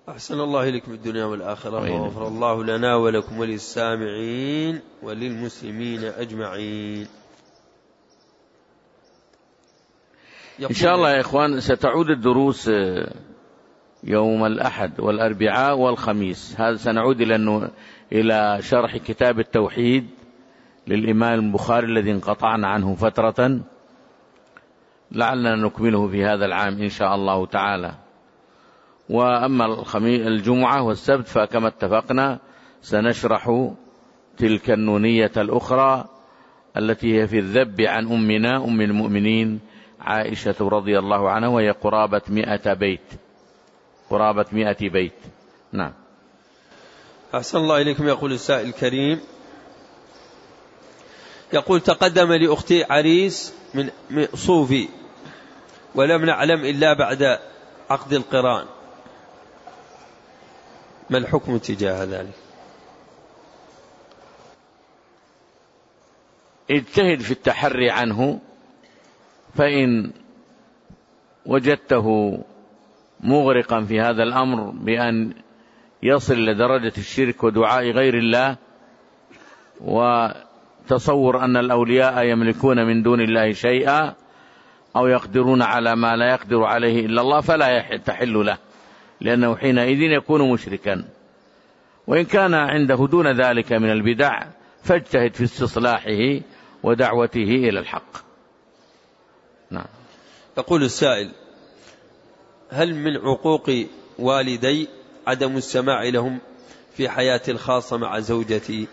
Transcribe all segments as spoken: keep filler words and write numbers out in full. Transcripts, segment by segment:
أحسن الله إليكم الدنيا والآخرة، وغفر الله لنا ولكم وللسامعين وللمسلمين أجمعين. إن شاء الله يا إخوان ستعود الدروس يوم الأحد والأربعاء والخميس. هذا سنعود إلى إلى شرح كتاب التوحيد للإمام البخاري الذي انقطعنا عنه فترة، لعلنا نكمله في هذا العام إن شاء الله تعالى. وأما الجمعة والسبت فكما اتفقنا سنشرح تلك النونية الأخرى التي هي في الذب عن أمنا أم المؤمنين عائشة رضي الله عنها، وهي قرابة مئة بيت قرابة مئة بيت. نعم. أحسن الله إليكم. يقول السائل الكريم، يقول: تقدم لأختي عريس من صوفي ولم نعلم إلا بعد عقد القران، ما الحكم تجاه ذلك؟ اجتهد في التحري عنه، فإن وجدته مغرقا في هذا الأمر بأن يصل لدرجة الشرك ودعاء غير الله وتصور أن الأولياء يملكون من دون الله شيئا أو يقدرون على ما لا يقدر عليه إلا الله، فلا تحل له، لأنه حينئذ يكون مشركا. وإن كان عنده دون ذلك من البدع فاجتهد في استصلاحه ودعوته إلى الحق. نعم. يقول السائل: هل من عقوق والدي عدم السماع لهم في حياتي الخاصة مع زوجتي؟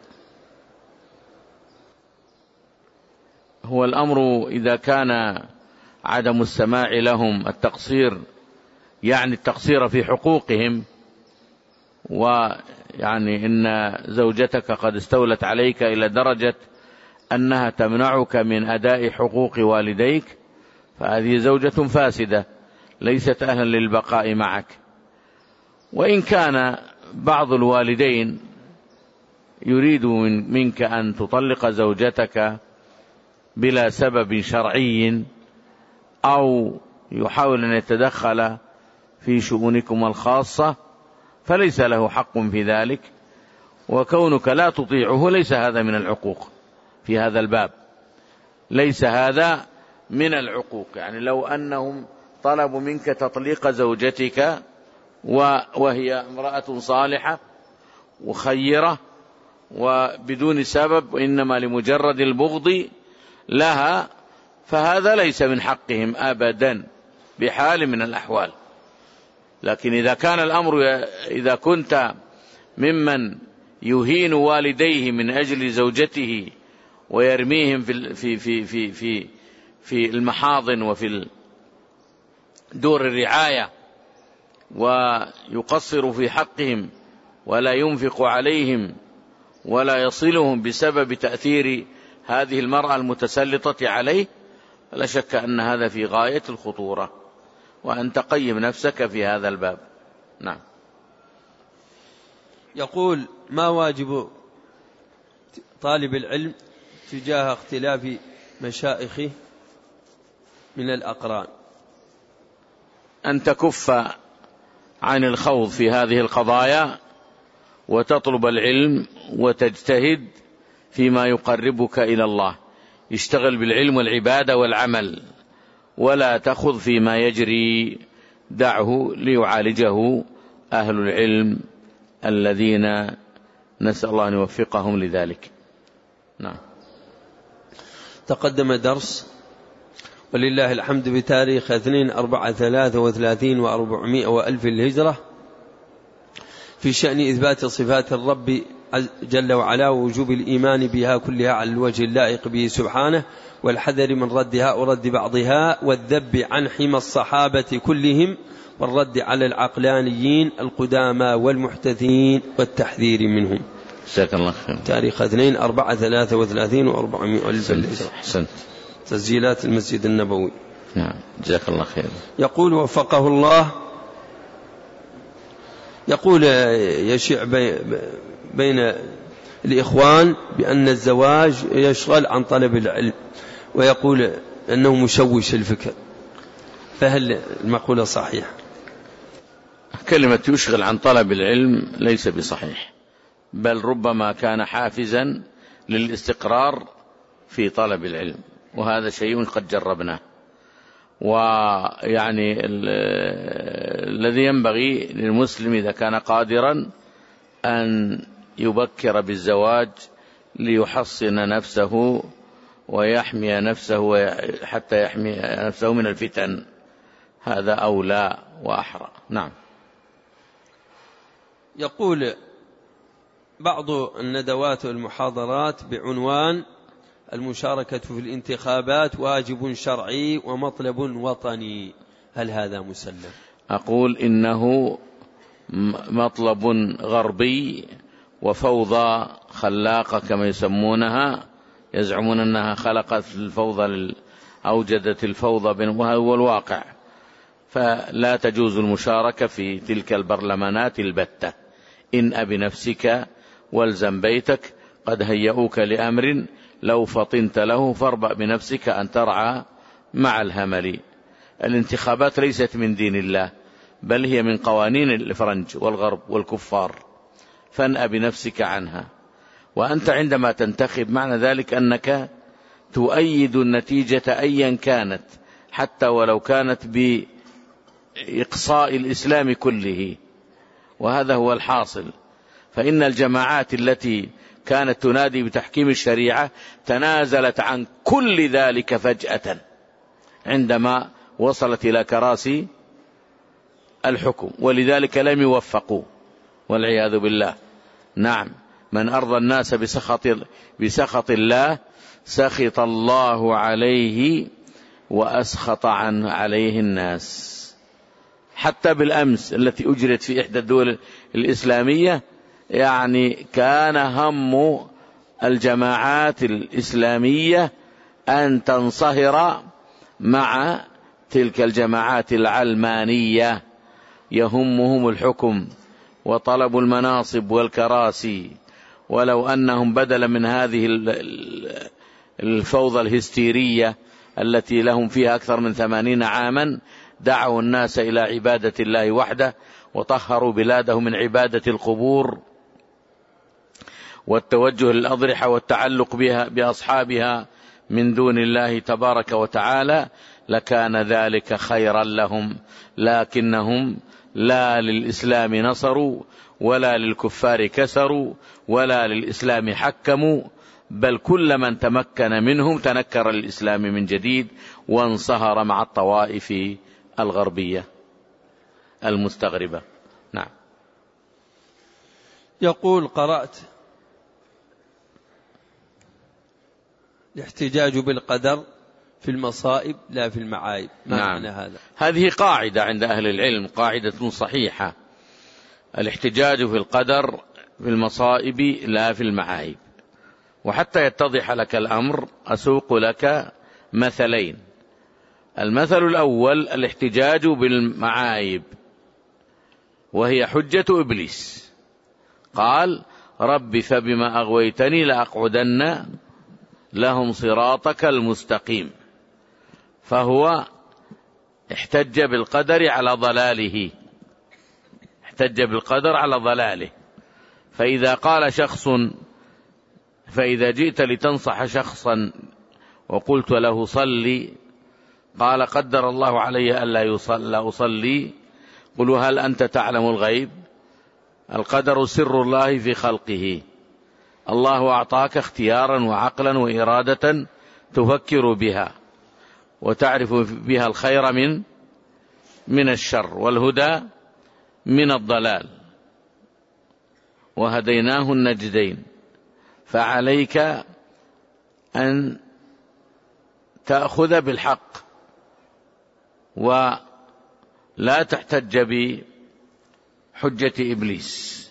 هو الأمر إذا كان عدم السماع لهم التقصير، يعني التقصير في حقوقهم، ويعني إن زوجتك قد استولت عليك إلى درجة أنها تمنعك من أداء حقوق والديك، فهذه زوجة فاسدة ليست أهلا للبقاء معك. وإن كان بعض الوالدين يريد من منك أن تطلق زوجتك بلا سبب شرعي أو يحاول أن يتدخل في شؤونكم الخاصة، فليس له حق في ذلك، وكونك لا تطيعه ليس هذا من العقوق في هذا الباب، ليس هذا من العقوق. يعني لو أنهم طلبوا منك تطليق زوجتك وهي امرأة صالحة وخيرة وبدون سبب وإنما لمجرد البغض لها، فهذا ليس من حقهم أبدا بحال من الأحوال. لكن إذا كان الأمر إذا كنت ممن يهين والديه من أجل زوجته ويرميهم في في في في في في المحاضن وفي دور الرعاية ويقصر في حقهم ولا ينفق عليهم ولا يصلهم بسبب تأثير هذه المرأة المتسلطة عليه، لا شك أن هذا في غاية الخطورة، وأن تقيم نفسك في هذا الباب. نعم. يقول: ما واجب طالب العلم تجاه اختلاف مشايخه من الأقران؟ أن تكف عن الخوض في هذه القضايا وتطلب العلم وتجتهد فيما يقربك إلى الله. اشتغل بالعلم والعبادة والعمل، ولا تخض فيما يجري، دعه ليعالجه أهل العلم الذين نسأل الله أن يوفقهم لذلك. نعم. تقدم درس ولله الحمد بتاريخ اثنين أربعة ثلاثة وثلاثين وأربعمائة وألف الهجرة في شأن إثبات صفات الرب جل وعلا ووجوب الإيمان بها كلها على الوجه اللائق به سبحانه، والحذر من ردها ورد بعضها، والذب عن حمى الصحابة كلهم، والرد على العقلانيين القدامى والمحدثين والتحذير منهم. جزاك الله خير. تاريخ اثنين أربعة ثلاثة وثلاثين وأربعمائة ألف الهجرة. أحسنت. تسجيلات المسجد النبوي. نعم. جزاك الله خير. يقول وفقه الله، يقول يشيع بين الإخوان بأن الزواج يشغل عن طلب العلم، ويقول أنه مشوش الفكر، فهل المقولة صحيحة؟ كلمة يشغل عن طلب العلم ليس بصحيح، بل ربما كان حافزا للاستقرار في طلب العلم، وهذا شيء قد جربناه. ويعني الذي ينبغي للمسلم إذا كان قادرا أن يبكر بالزواج ليحصن نفسه ويحمي نفسه حتى يحمي نفسه من الفتن، هذا أولى وأحرى. نعم. يقول بعض الندوات والمحاضرات بعنوان المشاركة في الانتخابات واجب شرعي ومطلب وطني، هل هذا مسلم؟ أقول إنه مطلب غربي وفوضى خلاقة كما يسمونها، يزعمون أنها خلقت الفوضى، أوجدت الفوضى بينهم، وهو الواقع. فلا تجوز المشاركة في تلك البرلمانات البتة. إن أب نفسك والزم بيتك، قد هيئوك لأمر لو فطنت له فاربأ بنفسك أن ترعى مع الهمل. الانتخابات ليست من دين الله، بل هي من قوانين الفرنج والغرب والكفار، فانأ بنفسك عنها. وأنت عندما تنتخب معنى ذلك أنك تؤيد النتيجة أيا كانت، حتى ولو كانت بإقصاء الإسلام كله، وهذا هو الحاصل. فإن الجماعات التي كانت تنادي بتحكيم الشريعة تنازلت عن كل ذلك فجأة عندما وصلت إلى كراسي الحكم، ولذلك لم يوفقوا والعياذ بالله. نعم، من أرضى الناس بسخط, بسخط الله سخط الله عليه وأسخط عن عليه الناس. حتى بالأمس التي أجرت في إحدى الدول الإسلامية، يعني كان هم الجماعات الإسلامية أن تنصهر مع تلك الجماعات العلمانية، يهمهم الحكم وطلب المناصب والكراسي، ولو أنهم بدلا من هذه الفوضى الهستيرية التي لهم فيها أكثر من ثمانين عاما دعوا الناس إلى عبادة الله وحده، وطهروا بلاده من عبادة القبور والتوجه للأضرحة والتعلق بها بأصحابها من دون الله تبارك وتعالى، لكان ذلك خيرا لهم. لكنهم لا للإسلام نصروا، ولا للكفار كسروا، ولا للإسلام حكموا، بل كل من تمكن منهم تنكر الإسلام من جديد وانصهر مع الطوائف الغربية المستغربة. نعم. يقول قرأت الاحتجاج بالقدر في المصائب لا في المعايب، ما نعم. معنى هذا؟ هذه قاعدة عند أهل العلم، قاعدة صحيحة، الاحتجاج في القدر في المصائب لا في المعايب. وحتى يتضح لك الأمر أسوق لك مثلين. المثل الأول الاحتجاج بالمعايب، وهي حجة إبليس، قال رب فبما أغويتني لأقعدن لهم صراطك المستقيم، فهو احتج بالقدر على ضلاله، احتج بالقدر على ضلاله. فإذا قال شخص، فإذا جئت لتنصح شخصا وقلت له صلي، قال قدر الله علي ألا يصلي أصلي، قل هل أنت تعلم الغيب؟ القدر سر الله في خلقه، الله أعطاك اختيارا وعقلا وإرادة تفكر بها وتعرف بها الخير من من الشر والهدى من الضلال، وهديناه النجدين، فعليك أن تأخذ بالحق ولا تحتج بحجة إبليس.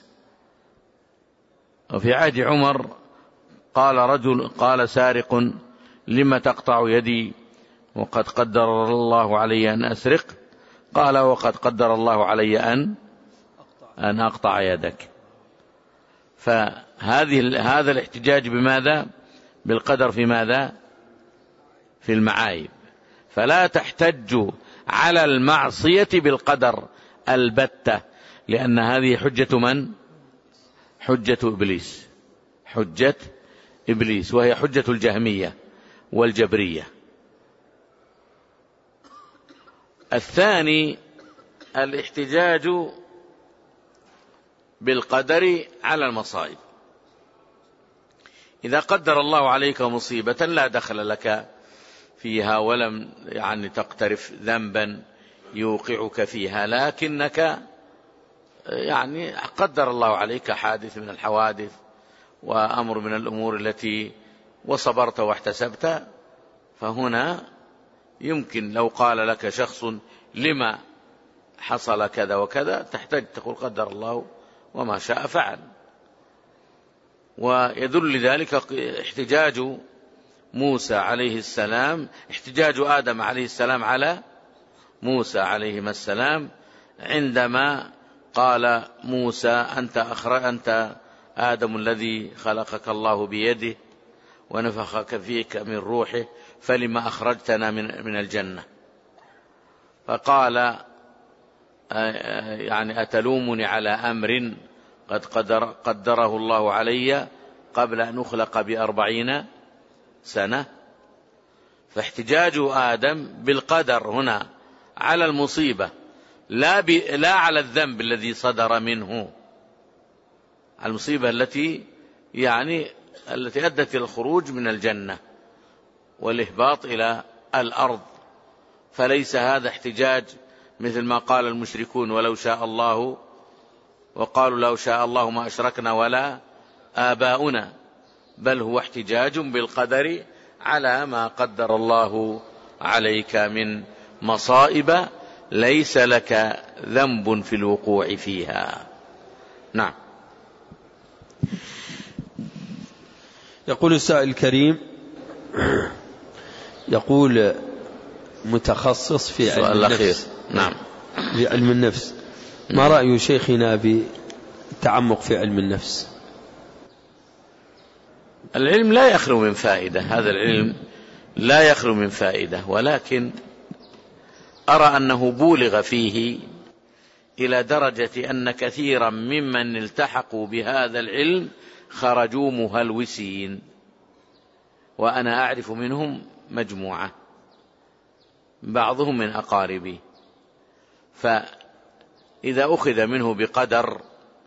وفي عهد عمر قال رجل، قال سارق لم تقطع يدي وقد قدر الله علي أن أسرق؟ قال وقد قدر الله علي أن أن أقطع يدك. فهذه هذا الاحتجاج بماذا؟ بالقدر في ماذا؟ في المعايب. فلا تحتج على المعصية بالقدر البتة، لأن هذه حجة من؟ حجة إبليس، حجة إبليس، وهي حجة الجهمية والجبرية. الثاني الاحتجاج بالقدر على المصائب. إذا قدر الله عليك مصيبة لا دخل لك فيها ولم يعني تقترف ذنبا يوقعك فيها، لكنك يعني قدر الله عليك حادث من الحوادث وأمر من الأمور التي وصبرت واحتسبت، فهنا يمكن لو قال لك شخص لما حصل كذا وكذا تحتاج تقول قدر الله وما شاء فعل. ويدل لذلك احتجاج موسى عليه السلام، احتجاج آدم عليه السلام على موسى عليه السلام عندما قال موسى أنت أخرج أنت آدم الذي خلقك الله بيده ونفخك فيك من روحه فلما أخرجتنا من من الجنة. فقال يعني أتلومني على أمر قد قدر قدره الله علي قبل أن أخلق بأربعين سنة. فاحتجاج آدم بالقدر هنا على المصيبة لا, ب... لا على الذنب الذي صدر منه، المصيبة التي يعني التي أدت إلى الخروج من الجنة والإهباط إلى الأرض. فليس هذا احتجاج مثل ما قال المشركون ولو شاء الله، وقالوا لو شاء الله ما أشركنا ولا آباؤنا، بل هو احتجاج بالقدر على ما قدر الله عليك من مصائب ليس لك ذنب في الوقوع فيها. نعم. يقول السائل الكريم، يقول متخصص في علم النفس. نعم. في علم النفس، ما رأي شيخنا بالتعمق في علم النفس؟ العلم لا يخلو من فائدة، هذا العلم لا يخلو من فائدة، ولكن أرى أنه بولغ فيه إلى درجة أن كثيرا ممن التحقوا بهذا العلم خرجوا مهلوسين، وأنا أعرف منهم مجموعة بعضهم من أقاربي. فإذا أخذ منه بقدر،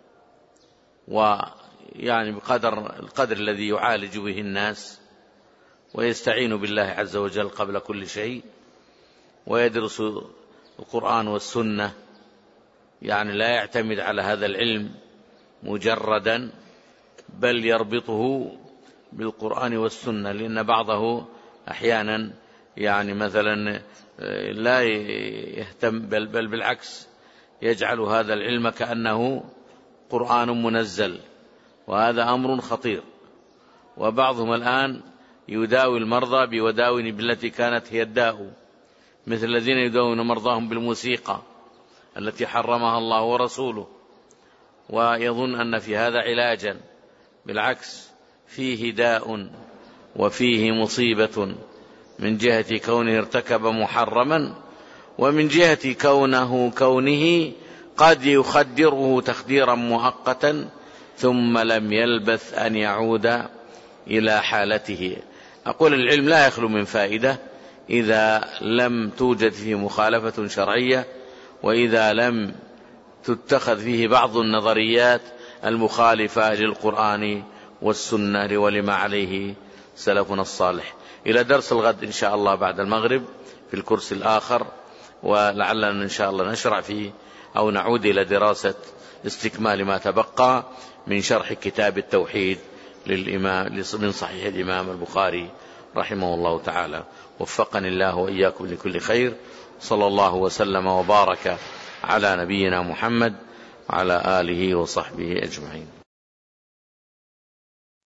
ويعني بقدر القدر الذي يعالج به الناس، ويستعين بالله عز وجل قبل كل شيء، ويدرس القرآن والسنة، يعني لا يعتمد على هذا العلم مجردا، بل يربطه بالقرآن والسنة، لأن بعضه أحيانا يعني مثلا لا يهتم، بل, بل بالعكس يجعل هذا العلم كأنه قرآن منزل، وهذا أمر خطير. وبعضهم الآن يداوي المرضى بوداوي بالتي كانت هي الداء، مثل الذين يداوون مرضاهم بالموسيقى التي حرمها الله ورسوله، ويظن أن في هذا علاجا. بالعكس، فيه داء وفيه مصيبة، من جهة كونه ارتكب محرما، ومن جهة كونه كونه قد يخدره تخديرا مؤقتا ثم لم يلبث أن يعود إلى حالته. أقول العلم لا يخلو من فائدة إذا لم توجد فيه مخالفة شرعية، وإذا لم تتخذ فيه بعض النظريات المخالفة للقرآن والسنة ولما عليه سلفنا الصالح. إلى درس الغد إن شاء الله بعد المغرب في الكرسي الآخر، ولعلنا إن شاء الله نشرع فيه أو نعود إلى دراسة استكمال ما تبقى من شرح كتاب التوحيد للإمام من صحيح الإمام البخاري رحمه الله تعالى. وفقني الله وإياكم لكل خير، صلى الله وسلم وبارك على نبينا محمد وعلى آله وصحبه أجمعين.